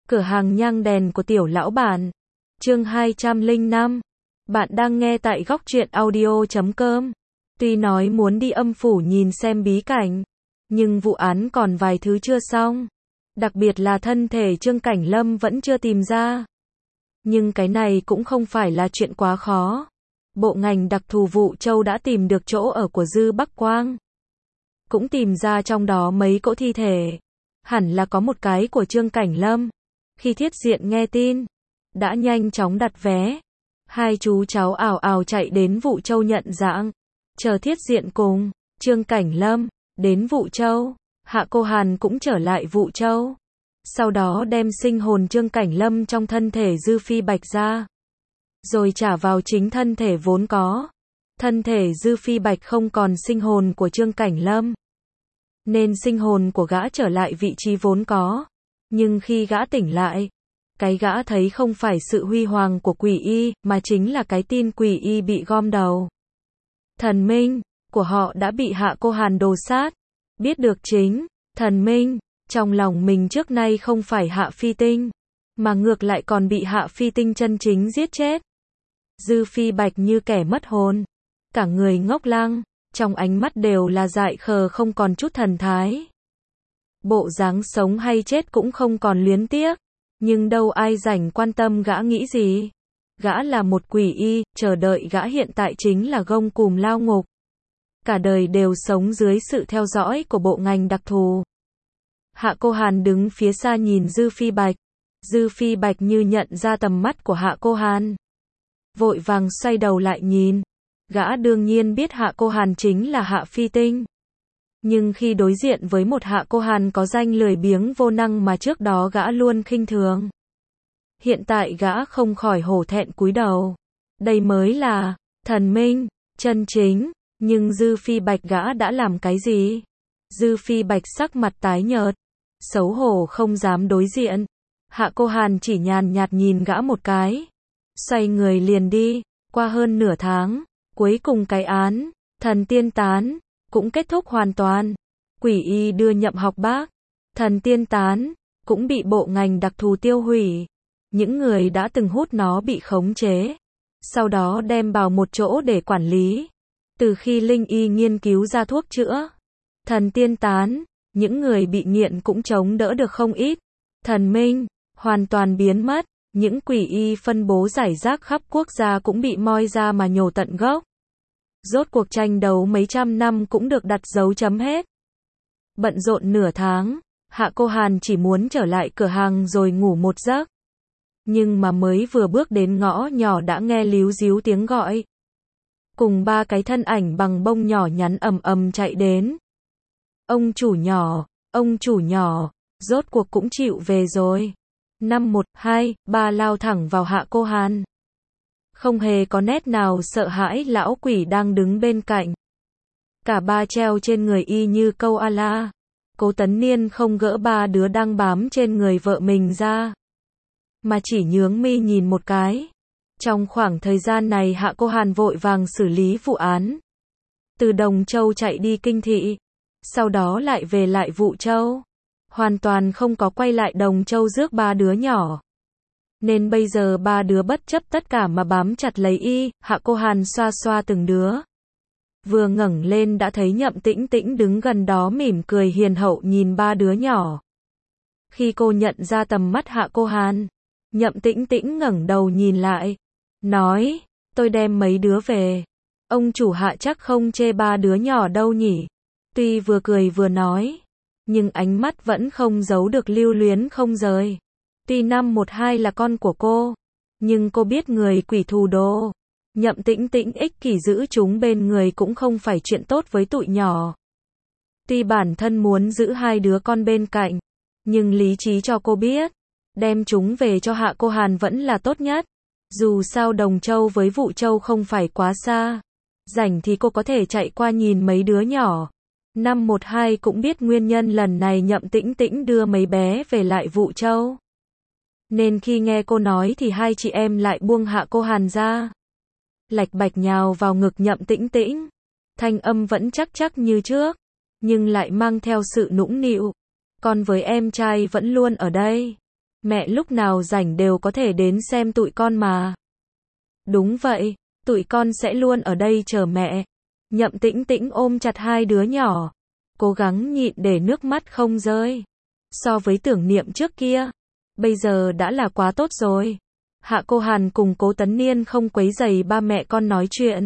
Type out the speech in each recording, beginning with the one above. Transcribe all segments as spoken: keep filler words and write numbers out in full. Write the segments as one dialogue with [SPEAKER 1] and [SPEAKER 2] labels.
[SPEAKER 1] Cửa hàng nhang đèn của tiểu lão bản. Chương hai trăm lẻ năm. Bạn đang nghe tại góc truyện audio chấm com. Tuy nói muốn đi âm phủ nhìn xem bí cảnh, nhưng vụ án còn vài thứ chưa xong. Đặc biệt là thân thể Trương Cảnh Lâm vẫn chưa tìm ra. Nhưng cái này cũng không phải là chuyện quá khó. Bộ ngành đặc thù Vũ Châu đã tìm được chỗ ở của Dư Bắc Quang. Cũng tìm ra trong đó mấy cỗ thi thể. Hẳn là có một cái của Trương Cảnh Lâm. Khi Thiết Diện nghe tin, đã nhanh chóng đặt vé. Hai chú cháu ào ào chạy đến Vũ Châu nhận dạng. Chờ Thiết Diện cùng Trương Cảnh Lâm đến Vũ Châu, Hạ Cô Hàn cũng trở lại Vũ Châu. Sau đó đem sinh hồn Trương Cảnh Lâm trong thân thể Dư Phi Bạch ra, rồi trả vào chính thân thể vốn có. Thân thể Dư Phi Bạch không còn sinh hồn của Trương Cảnh Lâm, nên sinh hồn của gã trở lại vị trí vốn có. Nhưng khi gã tỉnh lại, cái gã thấy không phải sự huy hoàng của Quỷ Y, mà chính là cái tin Quỷ Y bị gom đầu. Thần minh của họ đã bị Hạ Cô Hàn đồ sát. Biết được chính thần minh trong lòng mình trước nay không phải Hạ Phi Tinh, mà ngược lại còn bị Hạ Phi Tinh chân chính giết chết. Dư Phi Bạch như kẻ mất hồn, cả người ngốc lăng, trong ánh mắt đều là dại khờ không còn chút thần thái. Bộ dáng sống hay chết cũng không còn luyến tiếc, nhưng đâu ai rảnh quan tâm gã nghĩ gì. Gã là một quỷ y, chờ đợi gã hiện tại chính là gông cùm lao ngục. Cả đời đều sống dưới sự theo dõi của bộ ngành đặc thù. Hạ Cô Hàn đứng phía xa nhìn Dư Phi Bạch. Dư Phi Bạch như nhận ra tầm mắt của Hạ Cô Hàn, vội vàng xoay đầu lại nhìn. Gã đương nhiên biết Hạ Cô Hàn chính là Hạ Phi Tinh. Nhưng khi đối diện với một Hạ Cô Hàn có danh lười biếng vô năng mà trước đó gã luôn khinh thường, hiện tại gã không khỏi hổ thẹn cúi đầu. Đây mới là thần minh chân chính. Nhưng Dư Phi Bạch gã đã làm cái gì? Dư Phi Bạch sắc mặt tái nhợt, xấu hổ không dám đối diện. Hạ Cô Hàn chỉ nhàn nhạt nhìn gã một cái, xoay người liền đi. Qua hơn nửa tháng, cuối cùng cái án Thần Tiên Tán cũng kết thúc hoàn toàn. Quỷ Y đưa nhậm học bác. Thần Tiên Tán cũng bị bộ ngành đặc thù tiêu hủy. Những người đã từng hút nó bị khống chế, sau đó đem vào một chỗ để quản lý. Từ khi Linh Y nghiên cứu ra thuốc chữa Thần Tiên Tán, những người bị nghiện cũng chống đỡ được không ít. Thần minh hoàn toàn biến mất, những quỷ y phân bố rải rác khắp quốc gia cũng bị moi ra mà nhổ tận gốc. Rốt cuộc tranh đấu mấy trăm năm cũng được đặt dấu chấm hết. Bận rộn nửa tháng, Hạ Cô Hàn chỉ muốn trở lại cửa hàng rồi ngủ một giấc. Nhưng mà mới vừa bước đến ngõ nhỏ đã nghe líu díu tiếng gọi. Cùng ba cái thân ảnh bằng bông nhỏ nhắn ầm ầm chạy đến. Ông chủ nhỏ, ông chủ nhỏ, rốt cuộc cũng chịu về rồi. Năm một, hai, ba lao thẳng vào Hạ Cô Hàn. Không hề có nét nào sợ hãi lão quỷ đang đứng bên cạnh. Cả ba treo trên người y như câu A-la. Cố Tấn Niên không gỡ ba đứa đang bám trên người vợ mình ra, mà chỉ nhướng mi nhìn một cái. Trong khoảng thời gian này Hạ Cô Hàn vội vàng xử lý vụ án. Từ Đồng Châu chạy đi Kinh Thị, sau đó lại về lại Vũ Châu. Hoàn toàn không có quay lại Đồng Châu rước ba đứa nhỏ. Nên bây giờ ba đứa bất chấp tất cả mà bám chặt lấy y. Hạ Cô Hàn xoa xoa từng đứa. Vừa ngẩng lên đã thấy Nhậm Tĩnh Tĩnh đứng gần đó mỉm cười hiền hậu nhìn ba đứa nhỏ. Khi cô nhận ra tầm mắt Hạ Cô Hàn, Nhậm Tĩnh Tĩnh ngẩng đầu nhìn lại, nói, tôi đem mấy đứa về. Ông chủ Hạ chắc không chê ba đứa nhỏ đâu nhỉ? Tuy vừa cười vừa nói, nhưng ánh mắt vẫn không giấu được lưu luyến không rời. Tuy năm một hai là con của cô, nhưng cô biết người quỷ thù đồ. Nhậm Tĩnh Tĩnh ích kỷ giữ chúng bên người cũng không phải chuyện tốt với tụi nhỏ. Tuy bản thân muốn giữ hai đứa con bên cạnh, nhưng lý trí cho cô biết, đem chúng về cho Hạ Cô Hàn vẫn là tốt nhất. Dù sao Đồng Châu với Vũ Châu không phải quá xa, rảnh thì cô có thể chạy qua nhìn mấy đứa nhỏ. Năm một hai cũng biết nguyên nhân lần này Nhậm Tĩnh Tĩnh đưa mấy bé về lại Vũ Châu. Nên khi nghe cô nói thì hai chị em lại buông Hạ Cô Hàn ra, lạch bạch nhào vào ngực Nhậm Tĩnh Tĩnh. Thanh âm vẫn chắc chắc như trước, nhưng lại mang theo sự nũng nịu. Con với em trai vẫn luôn ở đây. Mẹ lúc nào rảnh đều có thể đến xem tụi con mà. Đúng vậy, tụi con sẽ luôn ở đây chờ mẹ. Nhậm Tĩnh Tĩnh ôm chặt hai đứa nhỏ, cố gắng nhịn để nước mắt không rơi. So với tưởng niệm trước kia, bây giờ đã là quá tốt rồi. Hạ Cô Hàn cùng Cố Tấn Niên không quấy rầy ba mẹ con nói chuyện.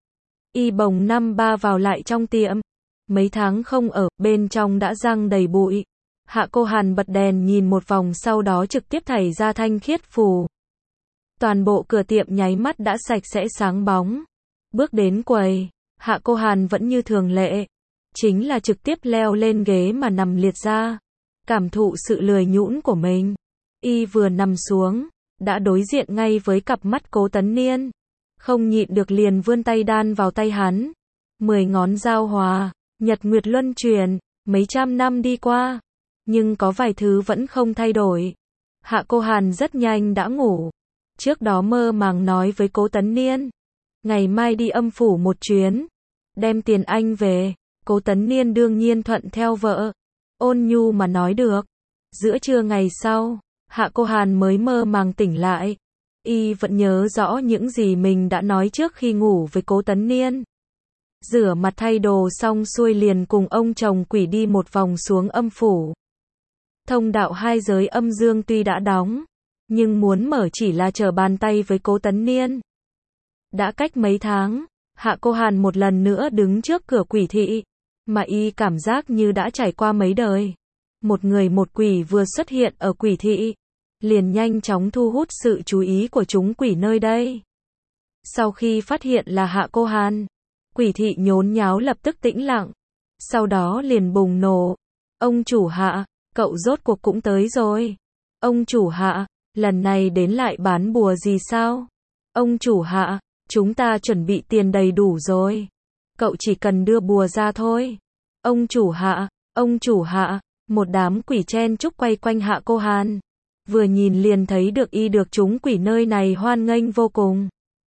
[SPEAKER 1] Y bồng năm ba vào lại trong tiệm. Mấy tháng không ở, bên trong đã răng đầy bụi. Hạ Cô Hàn bật đèn nhìn một vòng sau đó trực tiếp thảy ra thanh khiết phù. Toàn bộ cửa tiệm nháy mắt đã sạch sẽ sáng bóng. Bước đến quầy, Hạ Cô Hàn vẫn như thường lệ. Chính là trực tiếp leo lên ghế mà nằm liệt ra. Cảm thụ sự lười nhũn của mình. Y vừa nằm xuống, đã đối diện ngay với cặp mắt Cố Tấn Niên. Không nhịn được liền vươn tay đan vào tay hắn. Mười ngón giao hòa, nhật nguyệt luân chuyển, mấy trăm năm đi qua. Nhưng có vài thứ vẫn không thay đổi. Hạ Cô Hàn rất nhanh đã ngủ. Trước đó mơ màng nói với Cố Tấn Niên. Ngày mai đi âm phủ một chuyến. Đem tiền anh về. Cố Tấn Niên đương nhiên thuận theo vợ. Ôn nhu mà nói được. Giữa trưa ngày sau, Hạ Cô Hàn mới mơ màng tỉnh lại. Y vẫn nhớ rõ những gì mình đã nói trước khi ngủ với Cố Tấn Niên. Rửa mặt thay đồ xong xuôi liền cùng ông chồng quỷ đi một vòng xuống âm phủ. Thông đạo hai giới âm dương tuy đã đóng, nhưng muốn mở chỉ là trở bàn tay với Cố Tấn Niên. Đã cách mấy tháng, Hạ Cô Hàn một lần nữa đứng trước cửa quỷ thị, mà Y cảm giác như đã trải qua mấy đời. Một người một quỷ vừa xuất hiện ở quỷ thị, liền nhanh chóng thu hút sự chú ý của chúng quỷ nơi đây. Sau khi phát hiện là Hạ Cô Hàn, quỷ thị nhốn nháo lập tức tĩnh lặng. Sau đó liền bùng nổ. Ông chủ Hạ, cậu rốt cuộc cũng tới rồi. Ông chủ Hạ, lần này đến lại bán bùa gì sao? Ông chủ Hạ, chúng ta chuẩn bị tiền đầy đủ rồi. Cậu chỉ cần đưa bùa ra thôi. Ông chủ Hạ, ông chủ Hạ, một đám quỷ chen chúc quay quanh Hạ Cô Hàn. Vừa nhìn liền thấy được Y được chúng quỷ nơi này hoan nghênh vô cùng.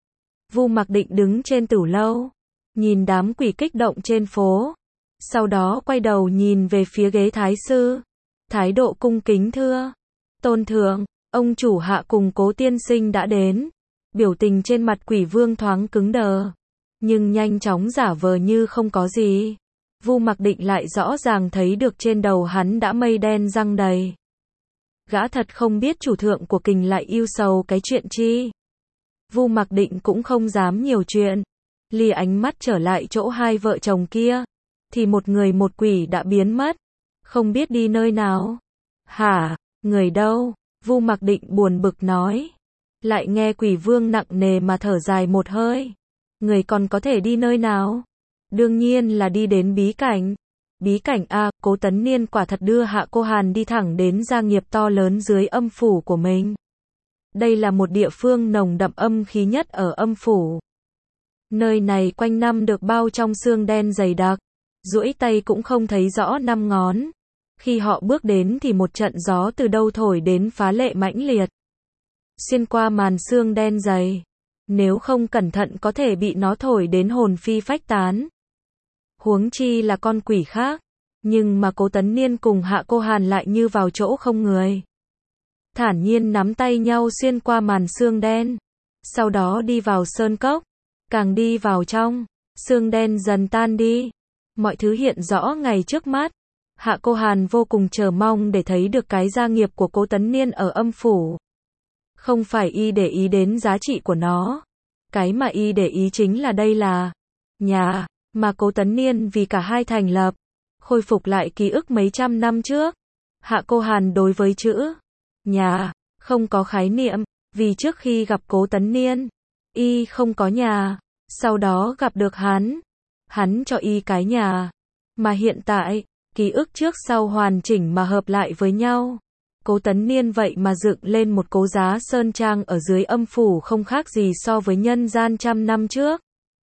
[SPEAKER 1] Vu Mặc Định đứng trên tửu lâu, nhìn đám quỷ kích động trên phố. Sau đó quay đầu nhìn về phía ghế thái sư. Thái độ cung kính thưa. Tôn thượng, ông chủ Hạ cùng Cố tiên sinh đã đến. Biểu tình trên mặt quỷ vương thoáng cứng đờ. Nhưng nhanh chóng giả vờ như không có gì. Vu Mặc Định lại rõ ràng thấy được trên đầu hắn đã mây đen răng đầy. Gã thật không biết chủ thượng của kình lại yêu sầu cái chuyện chi. Vu Mặc Định cũng không dám nhiều chuyện. Lìa ánh mắt trở lại chỗ hai vợ chồng kia. Thì một người một quỷ đã biến mất. Không biết đi nơi nào. Hả, người đâu? Vu Mặc Định buồn bực nói. Lại nghe quỷ vương nặng nề mà thở dài một hơi. Người còn có thể đi nơi nào? Đương nhiên là đi đến bí cảnh. Bí cảnh A, Cố Tấn Niên quả thật đưa Hạ Cô Hàn đi thẳng đến gia nghiệp to lớn dưới âm phủ của mình. Đây là một địa phương nồng đậm âm khí nhất ở âm phủ. Nơi này quanh năm được bao trong sương đen dày đặc, duỗi tay cũng không thấy rõ năm ngón. Khi họ bước đến thì một trận gió từ đâu thổi đến phá lệ mãnh liệt. Xuyên qua màn sương đen dày, nếu không cẩn thận có thể bị nó thổi đến hồn phi phách tán. Huống chi là con quỷ khác, nhưng mà Cố Tấn Niên cùng Hạ Cô Hàn lại như vào chỗ không người. Thản nhiên nắm tay nhau xuyên qua màn sương đen, sau đó đi vào sơn cốc, càng đi vào trong, sương đen dần tan đi, mọi thứ hiện rõ ngay trước mắt. Hạ Cô Hàn vô cùng chờ mong để thấy được cái gia nghiệp của Cố Tấn Niên ở âm phủ. Không phải Y để ý đến giá trị của nó, cái mà Y để ý chính là đây là nhà mà Cố Tấn Niên vì cả hai thành lập, khôi phục lại ký ức mấy trăm năm trước. Hạ Cô Hàn đối với chữ nhà không có khái niệm, vì trước khi gặp Cố Tấn Niên, Y không có nhà, sau đó gặp được hắn, hắn cho Y cái nhà, mà hiện tại, ký ức trước sau hoàn chỉnh mà hợp lại với nhau. Cố Tấn Niên vậy mà dựng lên một cố giá sơn trang ở dưới âm phủ không khác gì so với nhân gian trăm năm trước.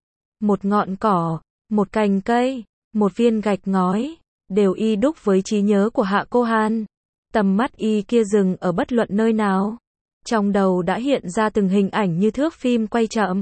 [SPEAKER 1] Một ngọn cỏ, một cành cây, một viên gạch ngói, đều Y đúc với trí nhớ của Hạ Cô Hàn. Tầm mắt Y kia dừng ở bất luận nơi nào. Trong đầu đã hiện ra từng hình ảnh như thước phim quay chậm.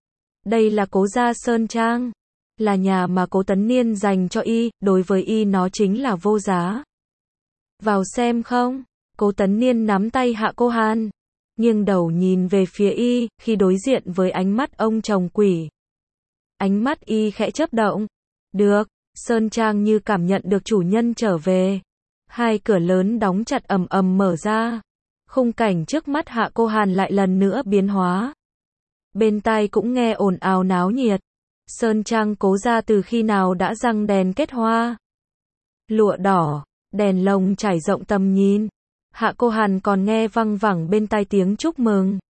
[SPEAKER 1] Đây là Cố gia sơn trang, là nhà mà Cố Tấn Niên dành cho Y, đối với Y nó chính là vô giá. Vào xem không? Cố Tấn Niên nắm tay Hạ Cô Hàn, nghiêng đầu nhìn về phía y, khi đối diện với ánh mắt ông chồng quỷ. Ánh mắt y khẽ chớp động. Được, Sơn Trang như cảm nhận được chủ nhân trở về. Hai cửa lớn đóng chặt ầm ầm mở ra. Khung cảnh trước mắt Hạ Cô Hàn lại lần nữa biến hóa. Bên tai cũng nghe ồn ào náo nhiệt. Sơn Trang Cố gia từ khi nào đã răng đèn kết hoa. Lụa đỏ, đèn lồng trải rộng tầm nhìn. Hạ Cô Hàn còn nghe văng vẳng bên tai tiếng chúc mừng.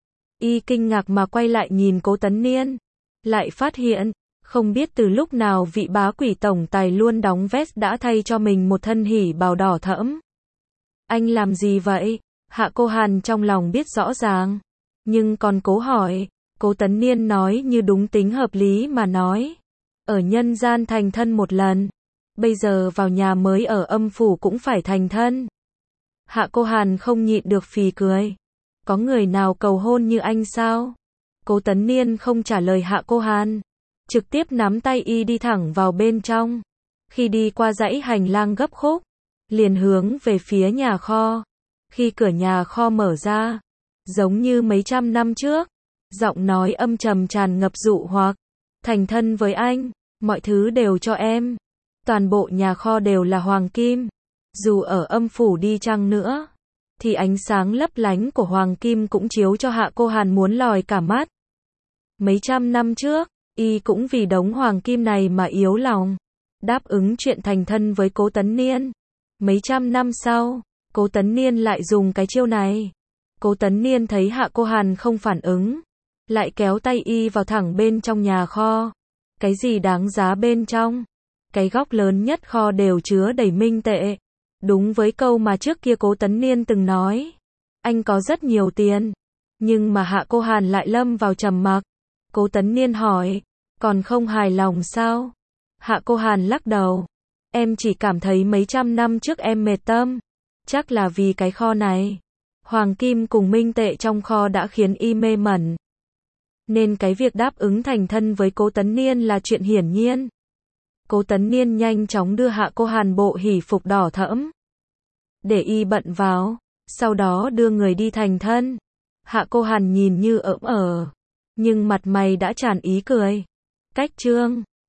[SPEAKER 1] Y kinh ngạc mà quay lại nhìn Cố Tấn Niên. Lại phát hiện, không biết từ lúc nào vị bá quỷ tổng tài luôn đóng vest đã thay cho mình một thân hỉ bào đỏ thẫm. Anh làm gì vậy? Hạ Cô Hàn trong lòng biết rõ ràng, nhưng còn cố hỏi. Cố Tấn Niên nói như đúng tính hợp lý mà nói. Ở nhân gian thành thân một lần, bây giờ vào nhà mới ở âm phủ cũng phải thành thân. Hạ Cô Hàn không nhịn được phì cười. Có người nào cầu hôn như anh sao? Cố Tấn Niên không trả lời Hạ Cô Hàn, trực tiếp nắm tay y đi thẳng vào bên trong. Khi đi qua dãy hành lang gấp khúc, liền hướng về phía nhà kho. Khi cửa nhà kho mở ra, giống như mấy trăm năm trước, giọng nói âm trầm tràn ngập dụ hoặc. Thành thân với anh, mọi thứ đều cho em. Toàn bộ nhà kho đều là hoàng kim. Dù ở âm phủ đi chăng nữa, thì ánh sáng lấp lánh của hoàng kim cũng chiếu cho Hạ Cô Hàn muốn lòi cả mắt. Mấy trăm năm trước, y cũng vì đống hoàng kim này mà yếu lòng, đáp ứng chuyện thành thân với Cố Tấn Niên. Mấy trăm năm sau, Cố Tấn Niên lại dùng cái chiêu này. Cố Tấn Niên thấy Hạ Cô Hàn không phản ứng, lại kéo tay y vào thẳng bên trong nhà kho. Cái gì đáng giá bên trong? Cái góc lớn nhất kho đều chứa đầy minh tệ. Đúng với câu mà trước kia Cố Tấn Niên từng nói. Anh có rất nhiều tiền. Nhưng mà Hạ Cô Hàn lại lâm vào trầm mặc. Cố Tấn Niên hỏi, còn không hài lòng sao? Hạ Cô Hàn lắc đầu. Em chỉ cảm thấy mấy trăm năm trước em mệt tâm. Chắc là vì cái kho này. Hoàng kim cùng minh tệ trong kho đã khiến y mê mẩn. Nên cái việc đáp ứng thành thân với Cố Tấn Niên là chuyện hiển nhiên. Cố Tấn Niên nhanh chóng đưa Hạ Cô Hàn bộ hỷ phục đỏ thẫm, để y bận vào, sau đó đưa người đi thành thân. Hạ Cô Hàn nhìn như ỡm ờ, nhưng mặt mày đã tràn ý cười. Cách chương